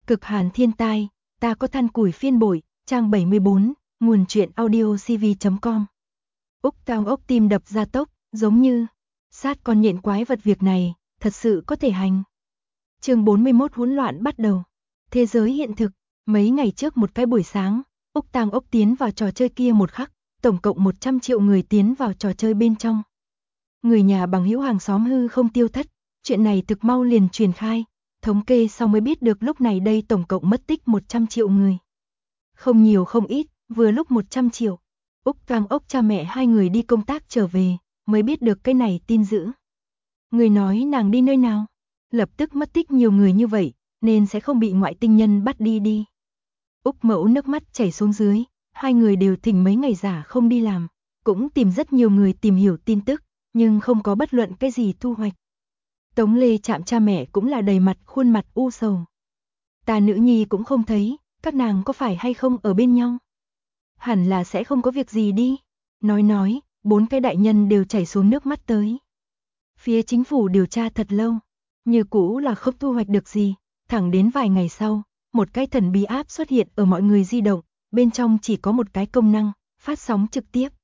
Cực hàn thiên tai, ta có than củi phiên bội, trang 74, nguồn truyện audio cv.com. Úc Tang ốc tim đập ra tốc, giống như sát con nhện quái vật, việc này thật sự có thể hành. Chương 41 hỗn loạn bắt đầu. Thế giới hiện thực, mấy ngày trước một cái buổi sáng, Úc Tang ốc tiến vào trò chơi kia một khắc, tổng cộng 100 triệu người tiến vào trò chơi bên trong. Người nhà bằng hữu hàng xóm hư không tiêu thất, chuyện này thực mau liền truyền khai, thống kê sau mới biết được lúc này đây tổng cộng mất tích 100 triệu người. Không nhiều không ít, vừa lúc 100 triệu. Úc Tang ốc cha mẹ hai người đi công tác trở về, mới biết được cái này tin dữ. Người nói nàng đi nơi nào? Lập tức mất tích nhiều người như vậy, nên sẽ không bị ngoại tinh nhân bắt đi. Úc mẫu nước mắt chảy xuống dưới, hai người đều thỉnh mấy ngày giả không đi làm, cũng tìm rất nhiều người tìm hiểu tin tức, nhưng không có bất luận cái gì thu hoạch. Tống Lê Trạm cha mẹ cũng là đầy mặt khuôn mặt u sầu. Ta nữ nhi cũng không thấy, các nàng có phải hay không ở bên nhau? Hẳn là sẽ không có việc gì đi. Nói, bốn cái đại nhân đều chảy xuống nước mắt tới. Phía chính phủ điều tra thật lâu, như cũ là không thu hoạch được gì, thẳng đến vài ngày sau, một cái thần bí app xuất hiện ở mọi người di động, bên trong chỉ có một cái công năng, phát sóng trực tiếp.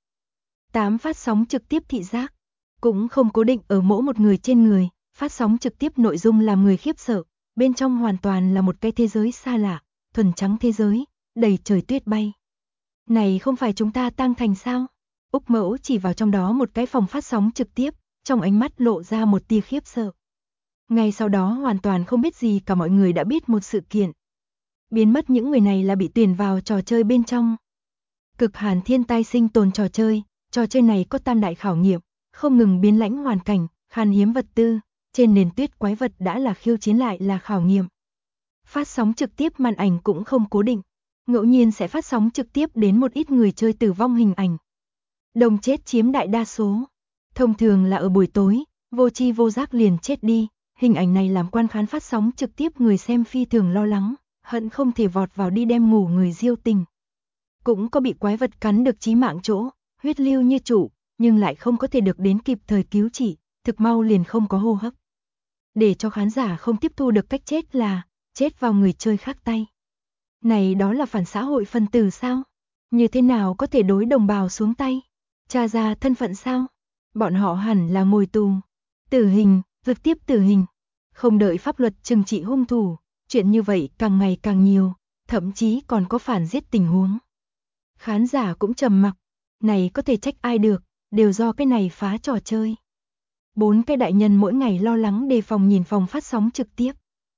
8 phát sóng trực tiếp thị giác, cũng không cố định ở mỗi một người trên người, phát sóng trực tiếp nội dung làm người khiếp sợ, bên trong hoàn toàn là một cái thế giới xa lạ, thuần trắng thế giới, đầy trời tuyết bay. Này không phải chúng ta Tang Thành sao? Úc mẫu chỉ vào trong đó một cái phòng phát sóng trực tiếp, trong ánh mắt lộ ra một tia khiếp sợ. Ngay sau đó hoàn toàn không biết gì cả, mọi người đã biết một sự kiện. Biến mất những người này là bị tuyển vào trò chơi bên trong. Cực hàn thiên tai sinh tồn trò chơi này có tam đại khảo nghiệm, không ngừng biến lãnh hoàn cảnh, khan hiếm vật tư, trên nền tuyết quái vật đã là khiêu chiến lại là khảo nghiệm. Phát sóng trực tiếp màn ảnh cũng không cố định, ngẫu nhiên sẽ phát sóng trực tiếp đến một ít người chơi tử vong hình ảnh. Đồng chết chiếm đại đa số, thông thường là ở buổi tối, vô tri vô giác liền chết đi, hình ảnh này làm quan khán phát sóng trực tiếp người xem phi thường lo lắng, hận không thể vọt vào đi đem ngủ người diêu tình. Cũng có bị quái vật cắn được chí mạng chỗ, huyết lưu như trụ, nhưng lại không có thể được đến kịp thời cứu trị, thực mau liền không có hô hấp. Để cho khán giả không tiếp thu được cách chết là chết vào người chơi khác tay. Này đó là phản xã hội phân tử sao? Như thế nào có thể đối đồng bào xuống tay? Tra ra thân phận sao? Bọn họ hẳn là ngồi tù. Tử hình, trực tiếp tử hình. Không đợi pháp luật trừng trị hung thủ, chuyện như vậy càng ngày càng nhiều, thậm chí còn có phản giết tình huống. Khán giả cũng trầm mặc, này có thể trách ai được, đều do cái này phá trò chơi. Bốn cái đại nhân mỗi ngày lo lắng đề phòng nhìn phòng phát sóng trực tiếp.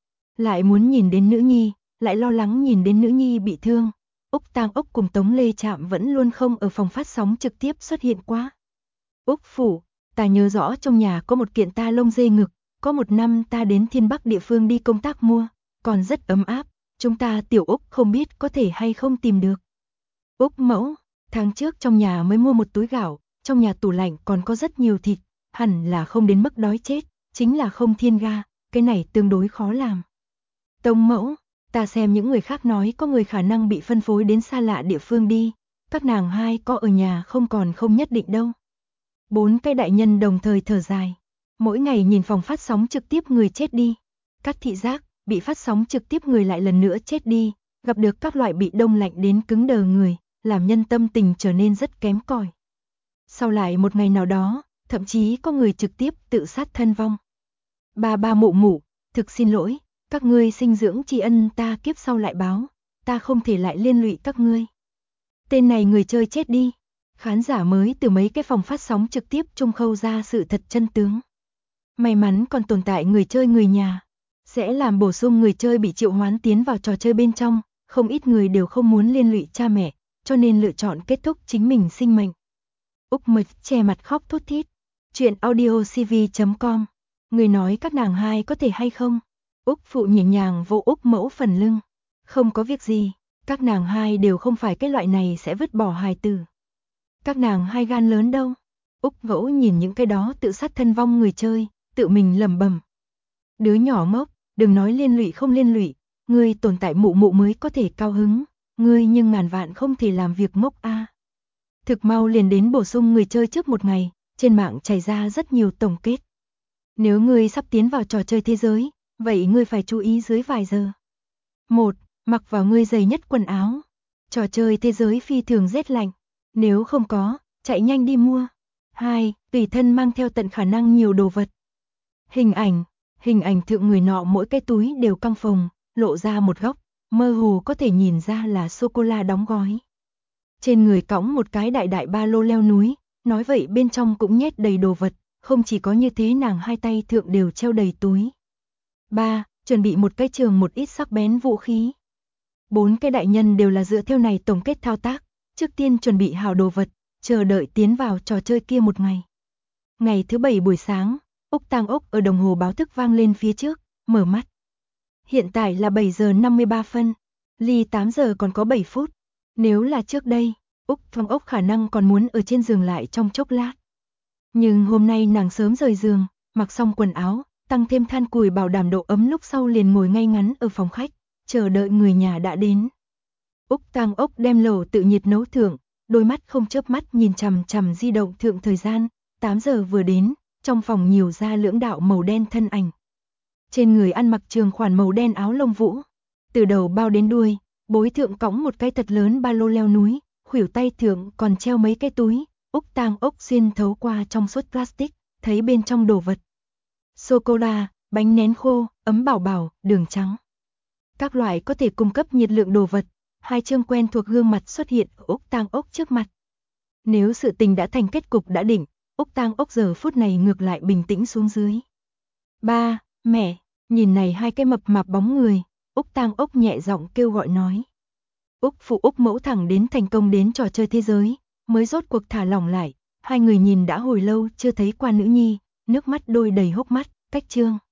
Lại muốn nhìn đến nữ nhi, lại lo lắng nhìn đến nữ nhi bị thương. Úc Tang ốc cùng Tống Lê Trạm vẫn luôn không ở phòng phát sóng trực tiếp xuất hiện quá. Úc phủ, ta nhớ rõ trong nhà có một kiện ta lông dê ngực, có một năm ta đến Thiên Bắc địa phương đi công tác mua, còn rất ấm áp, chúng ta tiểu Úc không biết có thể hay không tìm được. Úc mẫu, tháng trước trong nhà mới mua một túi gạo, trong nhà tủ lạnh còn có rất nhiều thịt, hẳn là không đến mức đói chết, chính là không thiên ga, cái này tương đối khó làm. Tông mẫu, ta xem những người khác nói có người khả năng bị phân phối đến xa lạ địa phương đi, các nàng hai có ở nhà không còn không nhất định đâu. Bốn cái đại nhân đồng thời thở dài, mỗi ngày nhìn phòng phát sóng trực tiếp người chết đi, các thị giác, bị phát sóng trực tiếp người lại lần nữa chết đi, gặp được các loại bị đông lạnh đến cứng đờ người, làm nhân tâm tình trở nên rất kém cỏi. Sau lại một ngày nào đó, thậm chí có người trực tiếp tự sát thân vong. Ba mụ mụ, thực xin lỗi, các ngươi sinh dưỡng tri ân ta kiếp sau lại báo, ta không thể lại liên lụy các ngươi. Tên này người chơi chết đi, khán giả mới từ mấy cái phòng phát sóng trực tiếp trung khâu ra sự thật chân tướng. May mắn còn tồn tại người chơi người nhà, sẽ làm bổ sung người chơi bị triệu hoán tiến vào trò chơi bên trong, không ít người đều không muốn liên lụy cha mẹ, cho nên lựa chọn kết thúc chính mình sinh mệnh. Úc Mịch che mặt khóc thút thít. Chuyện audio cv.com. Người nói các nàng hai có thể hay không? Úc phụ nhẹ nhàng vỗ Úc mẫu phần lưng. Không có việc gì, các nàng hai đều không phải cái loại này sẽ vứt bỏ hài tử. Các nàng hai gan lớn đâu? Úc mẫu nhìn những cái đó tự sát thân vong người chơi, tự mình lẩm bẩm. Đứa nhỏ ngốc, đừng nói liên lụy không liên lụy, ngươi tồn tại mụ mụ mới có thể cao hứng, ngươi nhưng ngàn vạn không thể làm việc ngốc a. Thực mau liền đến bổ sung người chơi trước một ngày, trên mạng chảy ra rất nhiều tổng kết. Nếu ngươi sắp tiến vào trò chơi thế giới, vậy ngươi phải chú ý dưới vài giờ. 1. Mặc vào ngươi dày nhất quần áo. Trò chơi thế giới phi thường rét lạnh. Nếu không có, chạy nhanh đi mua. 2. Tùy thân mang theo tận khả năng nhiều đồ vật. Hình ảnh thượng người nọ mỗi cái túi đều căng phồng, lộ ra một góc, mơ hồ có thể nhìn ra là sô-cô-la đóng gói. Trên người cõng một cái đại đại ba lô leo núi, nói vậy bên trong cũng nhét đầy đồ vật, không chỉ có như thế nàng hai tay thượng đều treo đầy túi. 3. Chuẩn bị một cái trường một ít sắc bén vũ khí. 4 cái đại nhân đều là dựa theo này tổng kết thao tác, trước tiên chuẩn bị hào đồ vật, chờ đợi tiến vào trò chơi kia một ngày. Ngày thứ 7 buổi sáng, Úc Tang Ốc ở đồng hồ báo thức vang lên phía trước, mở mắt. Hiện tại là 7 giờ 53 phân, ly 8 giờ còn có 7 phút. Nếu là trước đây, Úc Tang Ốc khả năng còn muốn ở trên giường lại trong chốc lát. Nhưng hôm nay nàng sớm rời giường, mặc xong quần áo, tăng thêm than củi bảo đảm độ ấm lúc sau liền ngồi ngay ngắn ở phòng khách, chờ đợi người nhà đã đến. Úc Tang Ốc đem lẩu tự nhiệt nấu thượng, đôi mắt không chớp mắt nhìn chằm chằm di động thượng thời gian, 8 giờ vừa đến, trong phòng nhiều ra lưỡng đạo màu đen thân ảnh. Trên người ăn mặc trường khoản màu đen áo lông vũ, từ đầu bao đến đuôi, bối thượng cõng một cái thật lớn ba lô leo núi, khuỷu tay thượng còn treo mấy cái túi. Úc Tang Ốc xuyên thấu qua trong suốt plastic, thấy bên trong đồ vật. Sô-cô-la, bánh nén khô, ấm bảo bảo, đường trắng. Các loại có thể cung cấp nhiệt lượng đồ vật, hai chương quen thuộc gương mặt xuất hiện ở Úc Tang Ốc trước mặt. Nếu sự tình đã thành kết cục đã định, Úc Tang Ốc giờ phút này ngược lại bình tĩnh xuống dưới. Ba, mẹ, nhìn này hai cái mập mạp bóng người, Úc Tang Ốc nhẹ giọng kêu gọi nói. Úc phụ Úc mẫu thẳng đến thành công đến trò chơi thế giới, mới rốt cuộc thả lỏng lại, hai người nhìn đã hồi lâu chưa thấy qua nữ nhi, nước mắt đôi đầy hốc mắt, cách chương.